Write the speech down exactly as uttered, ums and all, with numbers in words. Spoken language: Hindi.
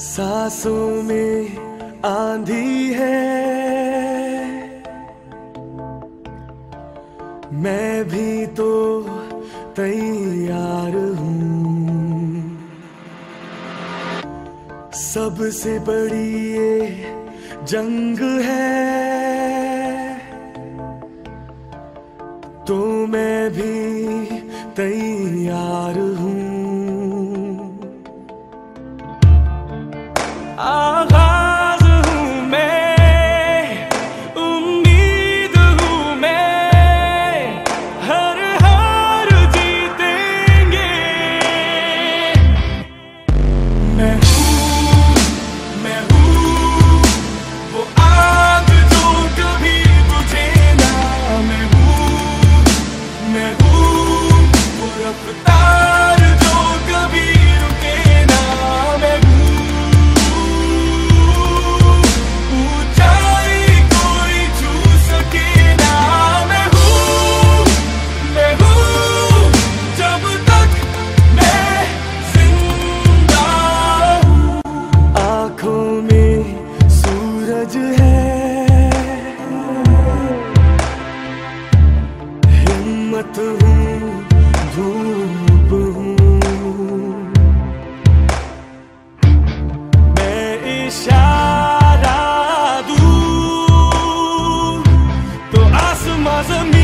सांसों में आंधी है, मैं भी तो तैयार हूँ। सबसे बड़ी ये जंग है, तो मैं भी तैयार हूँ। आगाज हूँ मैं, उम्मीद हूँ मैं, हर हार जीतेंगे। मैं हूँ, मैं हूँ वो आग जो कभी बुझे ना। मैं हूँ, मैं हूँ वो रफ्तार जो कभी रुके ना। मैं सूरज है, हिम्मत हूँ, धूप हूँ। मैं इशारा दूँ तो आसमां ज़मीन